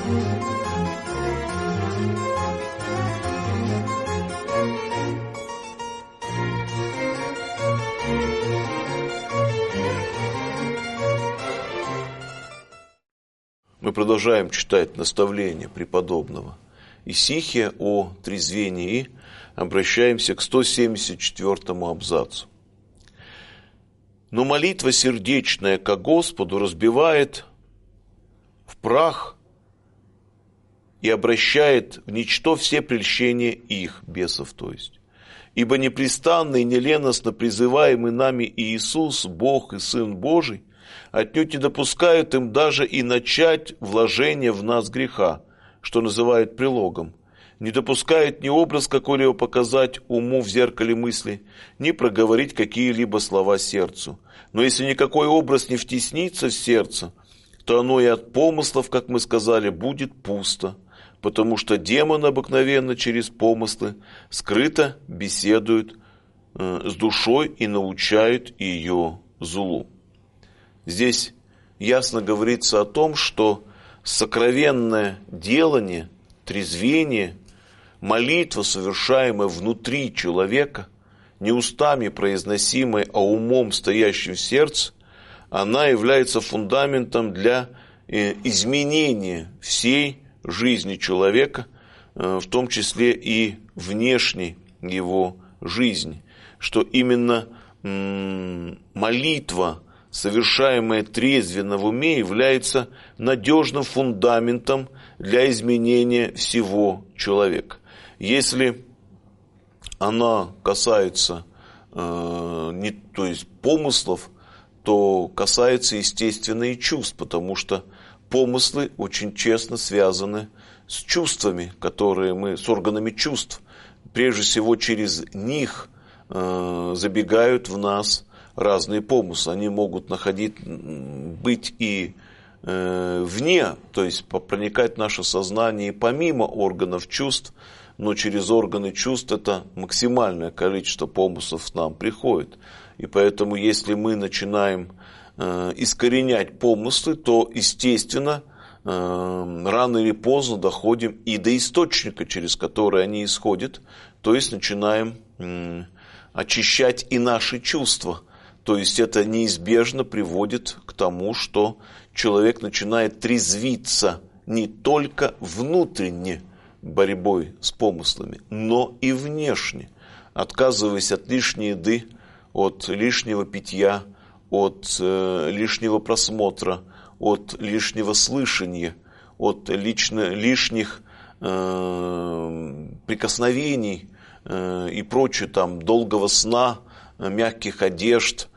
Мы продолжаем читать наставление преподобного Исихия о трезвении и обращаемся к 174 абзацу. «Но молитва сердечная ко Господу разбивает в прах и обращает в ничто все прельщения их, бесов, то есть. Ибо непрестанно и неленостно призываемый нами Иисус, Бог и Сын Божий, отнюдь не допускают им даже и начать вложение в нас греха, что называют прилогом, не допускают ни образ какой-либо показать уму в зеркале мысли, ни проговорить какие-либо слова сердцу. Но если никакой образ не втеснится в сердце, то оно и от помыслов, как мы сказали, будет пусто, потому что демоны обыкновенно через помыслы скрыто беседуют с душой и научают ее злу». Здесь ясно говорится о том, что сокровенное делание, трезвение, молитва, совершаемая внутри человека, не устами произносимая, а умом, стоящим в сердце, она является фундаментом для изменения всей жизни человека, в том числе и внешней его жизни, что именно молитва, совершаемая трезвенно в уме, является надежным фундаментом для изменения всего человека. Если она касается помыслов, то касается, естественно, и чувств, потому что помыслы очень честно связаны с чувствами, с органами чувств. Прежде всего, через них забегают в нас разные помыслы. Они могут быть и вне, то есть проникать в наше сознание и помимо органов чувств, но через органы чувств это максимальное количество помыслов к нам приходит. И поэтому, если мы начинаем искоренять помыслы, то, естественно, рано или поздно доходим и до источника, через который они исходят, то есть начинаем очищать и наши чувства. То есть это неизбежно приводит к тому, что человек начинает трезвиться не только внутренне борьбой с помыслами, но и внешне, отказываясь от лишней еды, от лишнего питья, от лишнего просмотра, от лишнего слышания, от лишних прикосновений и прочее, долгого сна, мягких одежд,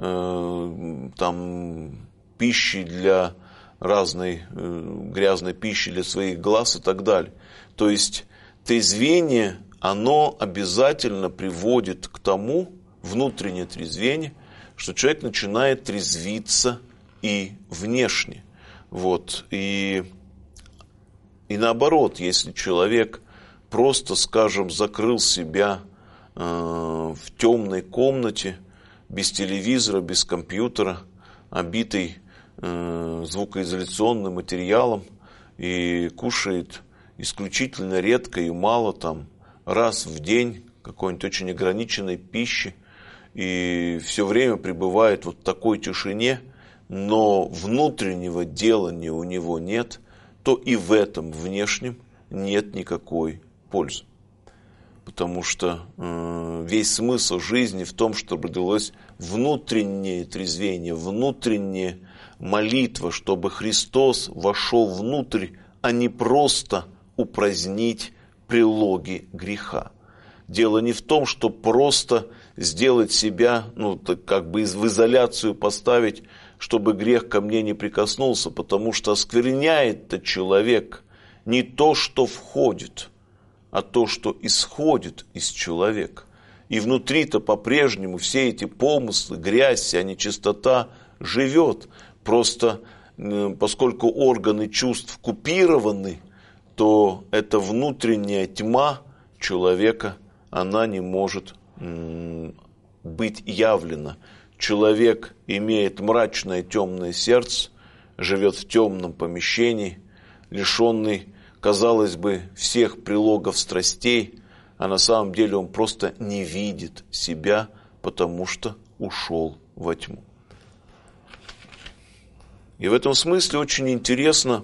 пищи для разной грязной пищи для своих глаз и так далее. То есть трезвение, оно обязательно приводит к тому, внутреннее трезвение, что человек начинает трезвиться и внешне. И наоборот, если человек просто, скажем, закрыл себя в темной комнате, без телевизора, без компьютера, обитый звукоизоляционным материалом и кушает исключительно редко и мало, раз в день какой-нибудь очень ограниченной пищи, и все время пребывает в такой тишине, но внутреннего делания у него нет, то и в этом внешнем нет никакой пользы. Потому что весь смысл жизни в том, чтобы родилось внутреннее трезвение, внутренняя молитва, чтобы Христос вошел внутрь, а не просто упразднить прилоги греха. Дело не в том, что просто сделать себя, в изоляцию поставить, чтобы грех ко мне не прикоснулся, потому что оскверняет-то человек не то, что входит, а то, что исходит из человека. И внутри-то по-прежнему все эти помыслы, грязь, вся нечистота живет. Просто поскольку органы чувств купированы, то эта внутренняя тьма человека, она не может быть явлена. Человек имеет мрачное темное сердце, живет в темном помещении, лишенный, казалось бы, всех прилогов страстей, а на самом деле он просто не видит себя, потому что ушел во тьму. И в этом смысле очень интересен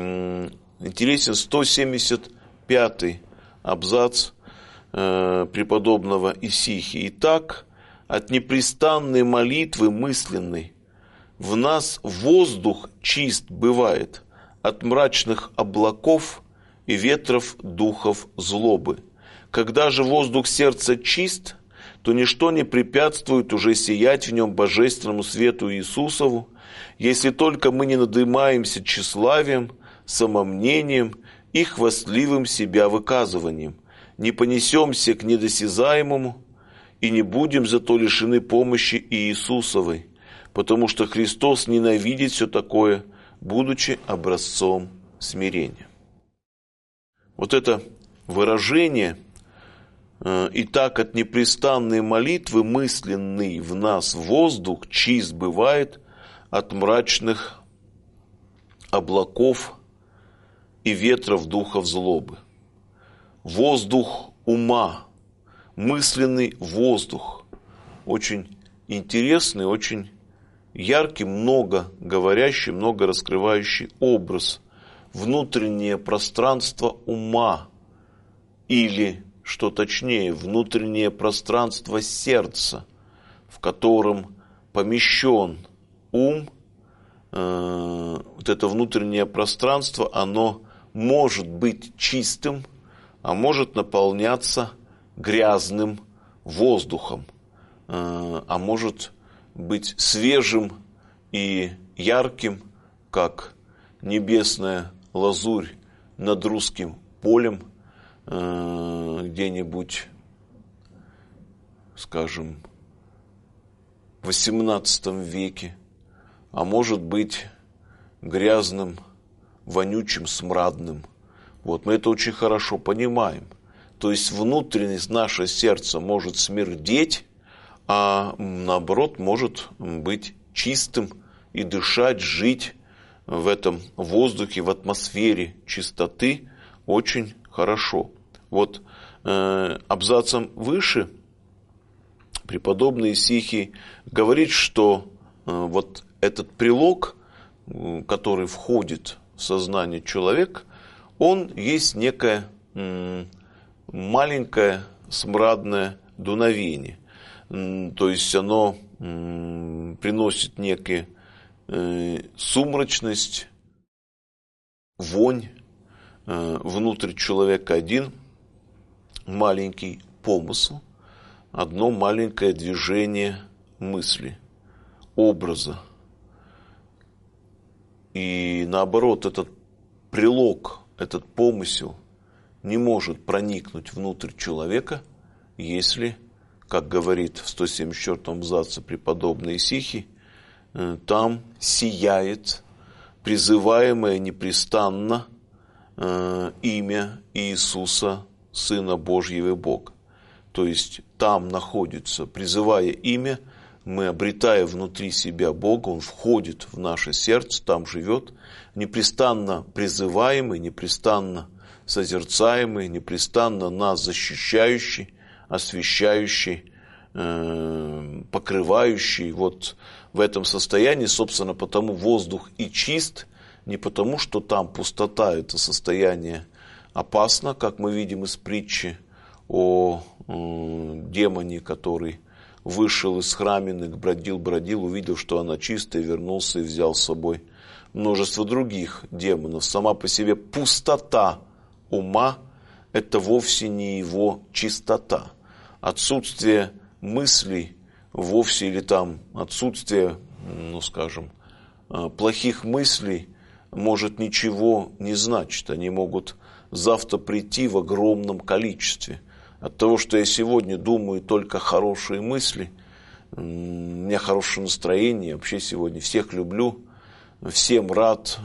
175-й абзац преподобного Исихии. «Итак, от непрестанной молитвы мысленной в нас воздух чист бывает от мрачных облаков и ветров духов злобы. Когда же воздух сердца чист, то ничто не препятствует уже сиять в нем божественному свету Иисусову, если только мы не надымаемся тщеславием, самомнением и хвастливым себя выказыванием, не понесемся к недосязаемому и не будем зато лишены помощи Иисусовой, потому что Христос ненавидит все такое, будучи образцом смирения». Вот это выражение «Итак, от непрестанной молитвы мысленный в нас воздух чист бывает от мрачных облаков и ветров духов злобы». Воздух ума, мысленный воздух. Очень интересный, очень яркий, много говорящий, много раскрывающий образ. Внутреннее пространство ума, или, что точнее, внутреннее пространство сердца, в котором помещен ум. Вот это внутреннее пространство, оно может быть чистым, а может наполняться грязным воздухом, а может быть свежим и ярким, как небесная лазурь над русским полем, где-нибудь, скажем, в XVIII веке, а может быть грязным, вонючим, смрадным. Вот, мы это очень хорошо понимаем. То есть внутренность, наше сердце может смердеть, а наоборот может быть чистым и дышать, жить в этом воздухе, в атмосфере чистоты очень хорошо. Вот абзацем выше преподобный Исихий говорит, что вот этот прилог, который входит в сознание человека, он есть некое маленькое смрадное дуновение. То есть оно приносит некую сумрачность, вонь внутрь человека. Один маленький помысл, одно маленькое движение мысли, образа. И наоборот, этот прилог, этот помысел не может проникнуть внутрь человека, если, как говорит в 174-м абзаце преподобный Исихий, там сияет призываемое непрестанно имя Иисуса, Сына Божьего и Бога. То есть там находится, призывая имя, мы обретая внутри себя Бога, Он входит в наше сердце, там живет, непрестанно призываемый, непрестанно созерцаемый, непрестанно нас защищающий, освящающий, покрывающий. Вот в этом состоянии, собственно, потому воздух и чист, не потому, что там пустота, это состояние опасно, как мы видим из притчи о демоне, который вышел из храмины, бродил, увидел, что она чистая, вернулся и взял с собой множество других демонов. Сама по себе пустота ума – это вовсе не его чистота. Отсутствие мыслей вовсе, или там отсутствие, скажем, плохих мыслей может ничего не значить. Они могут завтра прийти в огромном количестве. От того, что я сегодня думаю только хорошие мысли, у меня хорошее настроение, вообще сегодня всех люблю, всем рад,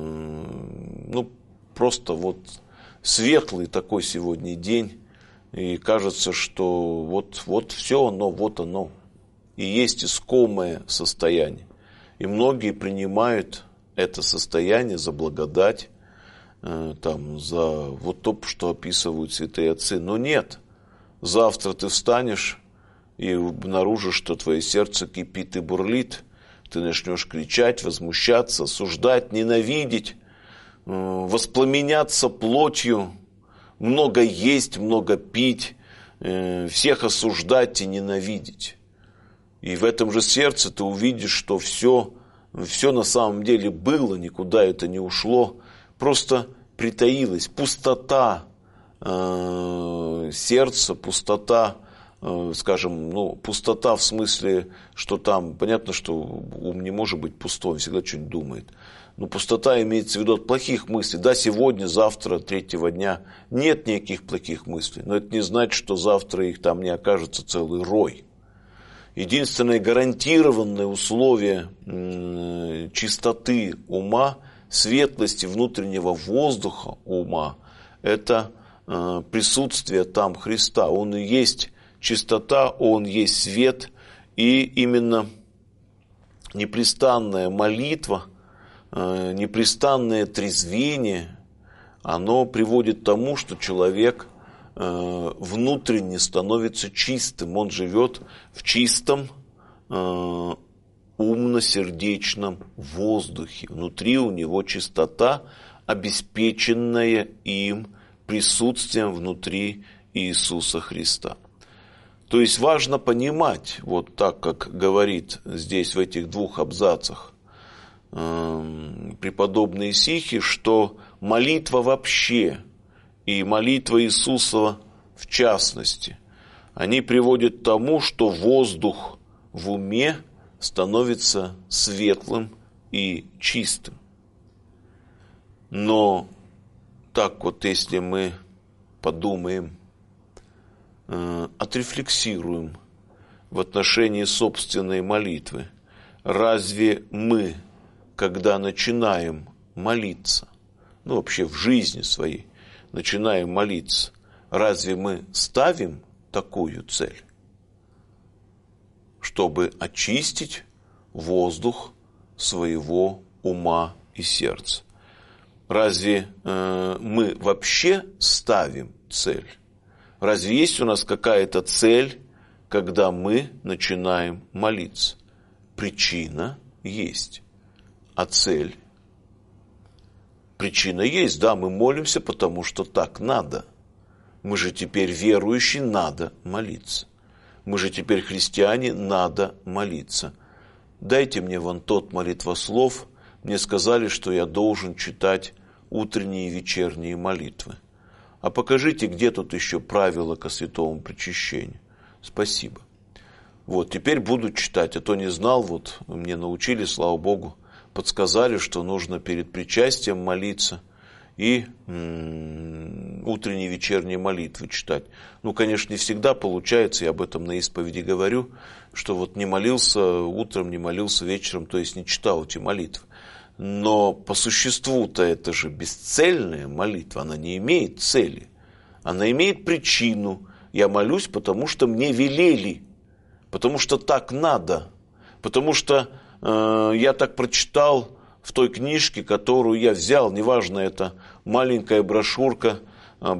просто вот светлый такой сегодня день, и кажется, что вот все оно, вот оно, и есть искомое состояние. И многие принимают это состояние за благодать, там, за вот то, что описывают святые отцы. Но нет, завтра ты встанешь и обнаружишь, что твое сердце кипит и бурлит. Ты начнешь кричать, возмущаться, осуждать, ненавидеть, воспламеняться плотью, много есть, много пить, всех осуждать и ненавидеть. И в этом же сердце ты увидишь, что все на самом деле было, никуда это не ушло, просто притаилась пустота сердца, пустота, скажем, пустота в смысле, что там, понятно, что ум не может быть пустой, он всегда что-нибудь думает. Но пустота имеется в виду от плохих мыслей. Да, сегодня, завтра, третьего дня нет никаких плохих мыслей, но это не значит, что завтра их там не окажется целый рой. Единственное гарантированное условие чистоты ума, светлости внутреннего воздуха ума – это присутствие там Христа. Он и есть чистота, Он есть свет, и именно непрестанная молитва, непрестанное трезвение, оно приводит к тому, что человек внутренне становится чистым. Он живет в чистом, умно-сердечном воздухе. Внутри у него чистота, обеспеченная им присутствием внутри Иисуса Христа. То есть важно понимать, вот так как говорит здесь в этих двух абзацах преподобный Исихий, что молитва вообще и молитва Иисуса в частности, они приводят к тому, что воздух в уме становится светлым и чистым. Но так вот, если мы подумаем, отрефлексируем в отношении собственной молитвы, разве мы, когда начинаем молиться, вообще в жизни своей начинаем молиться, разве мы ставим такую цель, чтобы очистить воздух своего ума и сердца? Разве мы вообще ставим цель? Разве есть у нас какая-то цель, когда мы начинаем молиться? Причина есть, а цель? Причина есть, да, мы молимся, потому что так надо. Мы же теперь верующие, надо молиться. Мы же теперь христиане, надо молиться. Дайте мне вон тот молитвослов. Мне сказали, что я должен читать утренние и вечерние молитвы. А покажите, где тут еще правила ко святому причащению. Спасибо. Вот, теперь буду читать, а то не знал, вот, мне научили, слава Богу, подсказали, что нужно перед причастием молиться и утренние и вечерние молитвы читать. Конечно, не всегда получается, я об этом на исповеди говорю, что вот не молился утром, не молился вечером, то есть не читал эти молитвы. Но по существу-то это же бесцельная молитва, она не имеет цели, она имеет причину. Я молюсь, потому что мне велели, потому что так надо, потому что я так прочитал в той книжке, которую я взял, неважно, это маленькая брошюрка о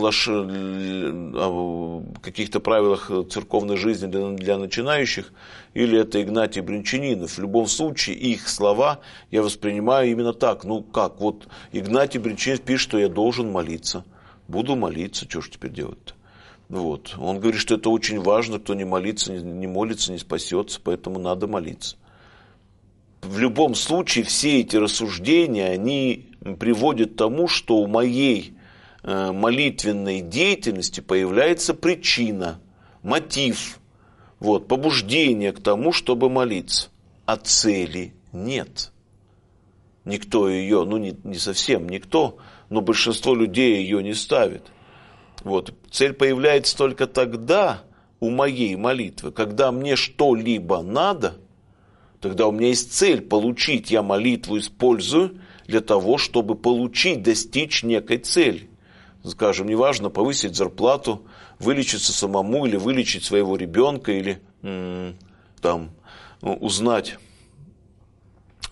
каких-то правилах церковной жизни для начинающих, или это Игнатий Брянчанинов. В любом случае, их слова я воспринимаю именно так. Вот Игнатий Брянчанинов пишет, что я должен молиться. Буду молиться, что ж теперь делать-то? Вот. Он говорит, что это очень важно, кто не молится, не молится, не спасется, поэтому надо молиться. В любом случае, все эти рассуждения, они приводят к тому, что у моей молитвенной деятельности появляется причина, мотив, побуждение к тому, чтобы молиться. А цели нет. Никто ее, не совсем никто, но большинство людей ее не ставит. Цель появляется только тогда у моей молитвы, когда мне что-либо надо, тогда у меня есть цель получить, я молитву использую для того, чтобы получить, достичь некой цели. Скажем, неважно, повысить зарплату, вылечиться самому или вылечить своего ребенка, или узнать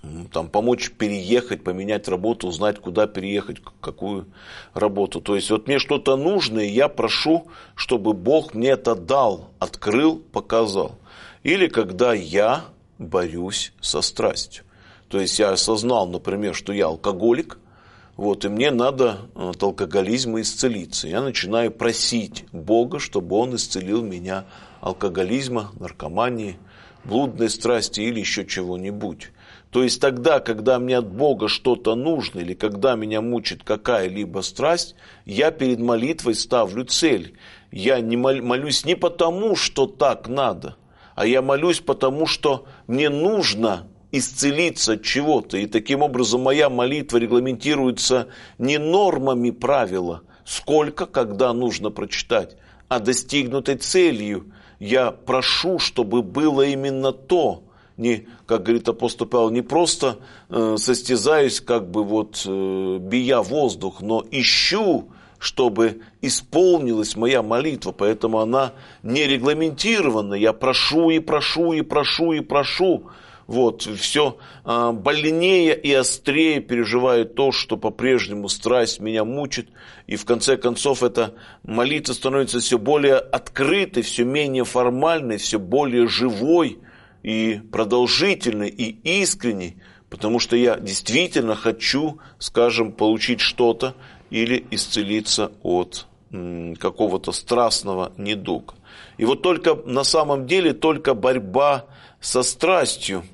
там, помочь переехать, поменять работу, узнать, куда переехать, какую работу. То есть вот мне что-то нужно, и я прошу, чтобы Бог мне это дал, открыл, показал. Или когда я борюсь со страстью. То есть я осознал, например, что я алкоголик, вот, и мне надо от алкоголизма исцелиться. Я начинаю просить Бога, чтобы Он исцелил меня алкоголизма, наркомании, блудной страсти или еще чего-нибудь. То есть тогда, когда мне от Бога что-то нужно, или когда меня мучит какая-либо страсть, я перед молитвой ставлю цель. Я не молюсь не потому, что так надо, а я молюсь потому, что мне нужно исцелиться от чего-то. И таким образом моя молитва регламентируется не нормами правила, сколько, когда нужно прочитать, а достигнутой целью. Я прошу, чтобы было именно то. Не, как говорит апостол Павел, не просто состязаюсь, как бы вот бия воздух, но ищу, чтобы исполнилась моя молитва. Поэтому она не регламентирована. Я прошу и прошу и прошу и прошу. Вот, все больнее и острее переживаю то, что по-прежнему страсть меня мучит. И в конце концов эта молитва становится все более открытой, все менее формальной, все более живой и продолжительной, и искренней. Потому что я действительно хочу, скажем, получить что-то или исцелиться от какого-то страстного недуга. И вот только на самом деле только борьба со страстью,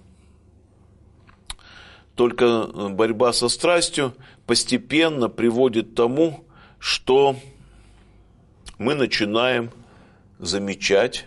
постепенно приводит к тому, что мы начинаем замечать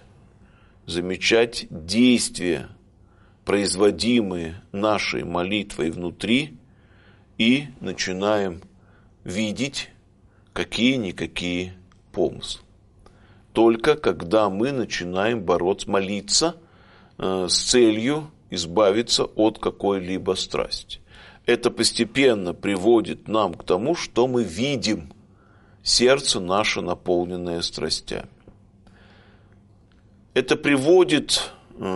действия, производимые нашей молитвой внутри, и начинаем видеть какие-никакие помыслы. Только когда мы начинаем молиться с целью избавиться от какой-либо страсти. Это постепенно приводит нам к тому, что мы видим сердце наше, наполненное страстями. Это приводит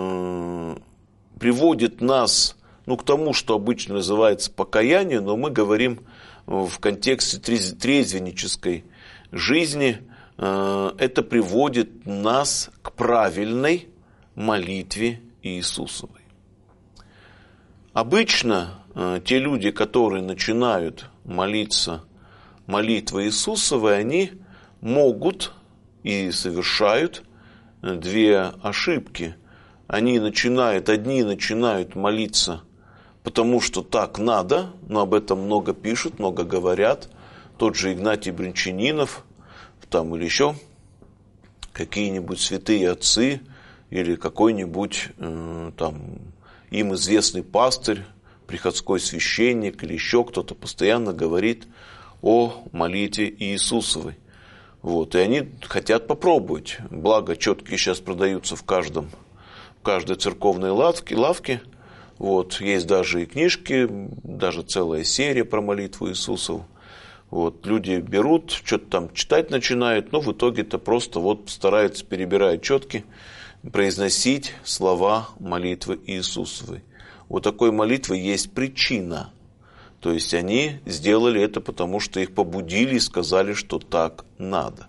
нас к тому, что обычно называется покаяние, но мы говорим в контексте трезвеннической жизни. Это приводит нас к правильной молитве Иисусовой. Обычно те люди, которые начинают молиться молитвой Иисусовой, они могут и совершают две ошибки. Одни начинают молиться, потому что так надо, но об этом много пишут, много говорят. Тот же Игнатий Брянчанинов, или еще какие-нибудь святые отцы, или какой-нибудь им известный пастырь, приходской священник, или еще кто-то постоянно говорит о молитве Иисусовой. Вот, и они хотят попробовать. Благо, четкие сейчас продаются в каждой церковной лавке. Вот, есть даже и книжки, даже целая серия про молитву Иисусову. Вот, люди берут, что-то там читать начинают, но в итоге-то просто стараются, перебирая четки, произносить слова молитвы Иисусовой. У такой молитвы есть причина. То есть они сделали это, потому что их побудили и сказали, что так надо.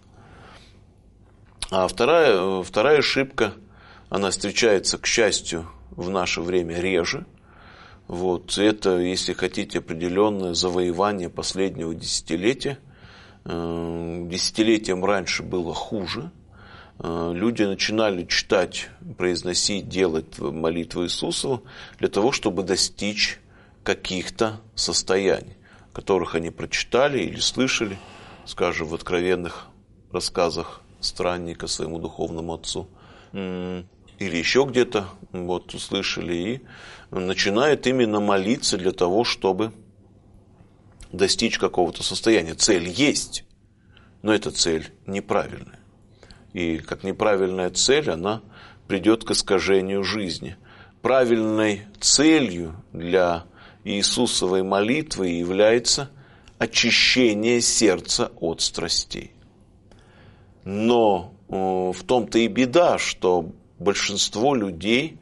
А вторая ошибка, она встречается, к счастью, в наше время реже. Вот, это, если хотите, определенное завоевание последнего десятилетия. Десятилетием раньше было хуже. Люди начинали читать, произносить, делать молитву Иисусову для того, чтобы достичь каких-то состояний, которых они прочитали или слышали, скажем, в откровенных рассказах странника своему духовному отцу, или еще где-то услышали, и начинают именно молиться для того, чтобы достичь какого-то состояния. Цель есть, но эта цель неправильная. И как неправильная цель, она придет к искажению жизни. Правильной целью для Иисусовой молитвы является очищение сердца от страстей. Но в том-то и беда, что большинство людей,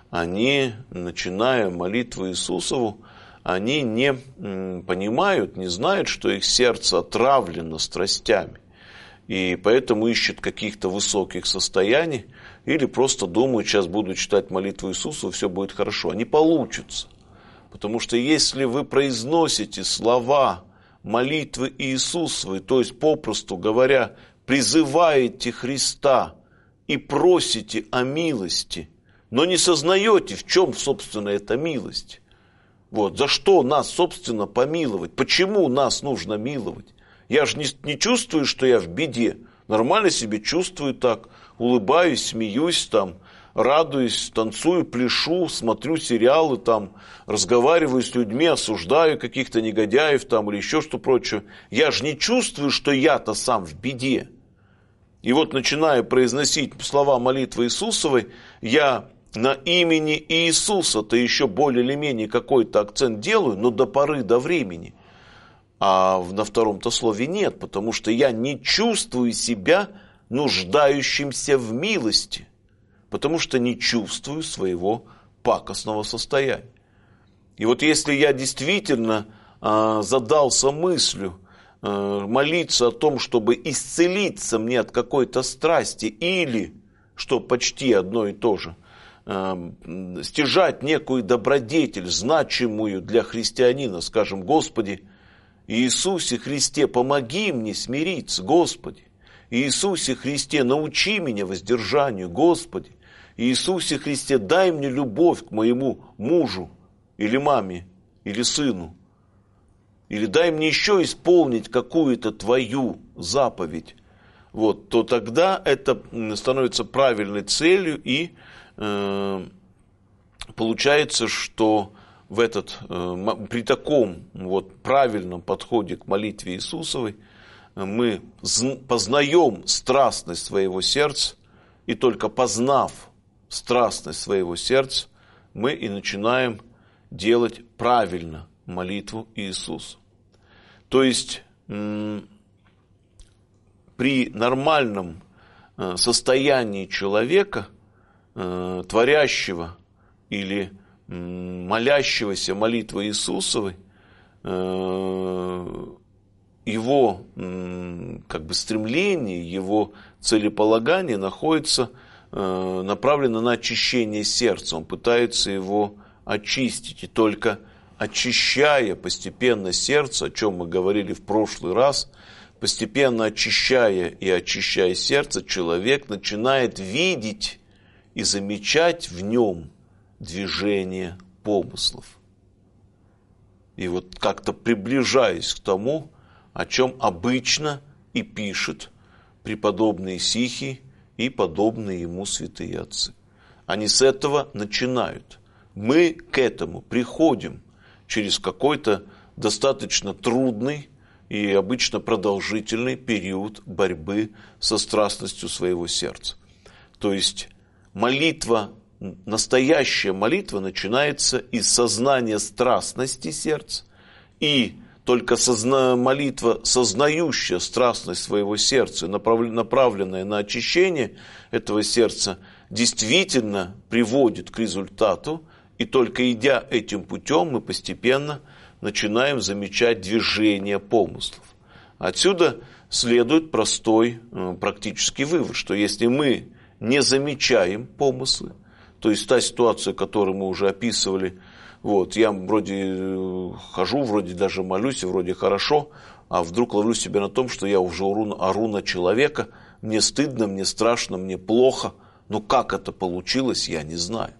они, начиная молитву Иисусову, они не понимают, не знают, что их сердце отравлено страстями. И поэтому ищут каких-то высоких состояний или просто думают, сейчас буду читать молитву Иисусу, все будет хорошо. Они получатся. Потому что если вы произносите слова молитвы Иисусовой, то есть, попросту говоря, призываете Христа и просите о милости, но не сознаете, в чем, собственно, эта милость. Вот, за что нас, собственно, помиловать? Почему нас нужно миловать? Я же не чувствую, что я в беде. Нормально себе чувствую так. Улыбаюсь, смеюсь, там, радуюсь, танцую, пляшу, смотрю сериалы, там, разговариваю с людьми, осуждаю каких-то негодяев там, или еще что прочее. Я же не чувствую, что я-то сам в беде. И вот, начиная произносить слова молитвы Иисусовой, я на имени Иисуса-то еще более или менее какой-то акцент делаю, но до поры до времени. А на втором-то слове нет, потому что я не чувствую себя нуждающимся в милости, потому что не чувствую своего пакостного состояния. И вот если я действительно задался мыслью молиться о том, чтобы исцелиться мне от какой-то страсти, или, что почти одно и то же, стяжать некую добродетель, значимую для христианина, скажем, Господи, Иисусе Христе, помоги мне смириться, Господи. Иисусе Христе, научи меня воздержанию, Господи. Иисусе Христе, дай мне любовь к моему мужу, или маме, или сыну. Или дай мне еще исполнить какую-то Твою заповедь. Вот, то тогда это становится правильной целью, и получается, что при таком вот правильном подходе к молитве Иисусовой мы познаем страстность своего сердца, и только познав страстность своего сердца, мы и начинаем делать правильно молитву Иисуса. То есть при нормальном состоянии человека, творящего или молящегося молитвой Иисусовой, его как бы стремление, его целеполагание находится направлено на очищение сердца. Он пытается его очистить, и только очищая постепенно сердце, о чем мы говорили в прошлый раз, постепенно очищая и очищая сердце, человек начинает видеть и замечать в нем движение помыслов. И вот как-то приближаясь к тому, о чем обычно и пишет преподобный Исихий и подобные ему святые отцы. Они с этого начинают. Мы к этому приходим через какой-то достаточно трудный и обычно продолжительный период борьбы со страстностью своего сердца. То есть молитва, настоящая молитва начинается из сознания страстности сердца, и только молитва, сознающая страстность своего сердца, направленная на очищение этого сердца, действительно приводит к результату, и только идя этим путем мы постепенно начинаем замечать движение помыслов. Отсюда следует простой практический вывод, что если мы не замечаем помыслы, то есть та ситуация, которую мы уже описывали, вот, я вроде хожу, вроде даже молюсь, и вроде хорошо, а вдруг ловлю себя на том, что я уже ору на человека, мне стыдно, мне страшно, мне плохо, но как это получилось, я не знаю.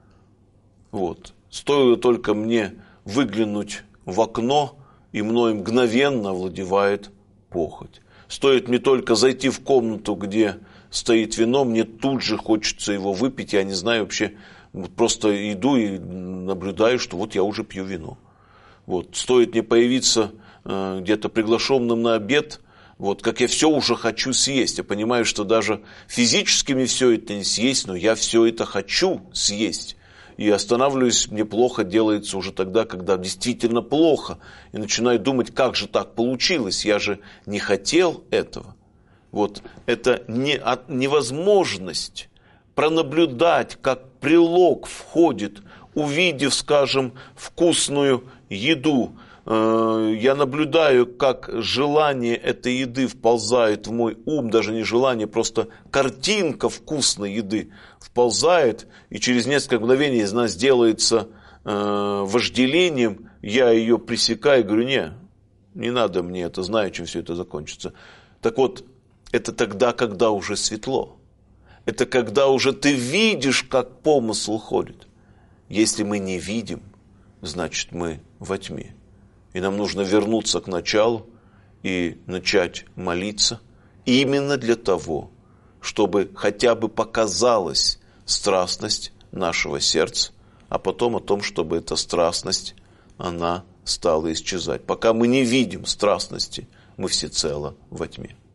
Вот. Стоило только мне выглянуть в окно, и мной мгновенно овладевает похоть. Стоит мне только зайти в комнату, где стоит вино, мне тут же хочется его выпить, я не знаю вообще, просто иду и наблюдаю, что вот я уже пью вино. Вот. Стоит мне появиться где-то приглашенным на обед, вот, как я все уже хочу съесть. Я понимаю, что даже физически мне все это не съесть, но я все это хочу съесть. И останавливаюсь, мне плохо делается уже тогда, когда действительно плохо. И начинаю думать, как же так получилось, я же не хотел этого. Вот это невозможность пронаблюдать, как прилог входит, увидев, скажем, вкусную еду. Я наблюдаю, как желание этой еды вползает в мой ум, даже не желание, просто картинка вкусной еды вползает, и через несколько мгновений из нас делается вожделением, я ее пресекаю и говорю, не надо мне это, знаю, чем все это закончится. Так вот, это тогда, когда уже светло. Это когда уже ты видишь, как помысл ходит. Если мы не видим, значит мы во тьме. И нам нужно вернуться к началу и начать молиться именно для того, чтобы хотя бы показалась страстность нашего сердца, а потом о том, чтобы эта страстность, она стала исчезать. Пока мы не видим страстности, мы всецело во тьме.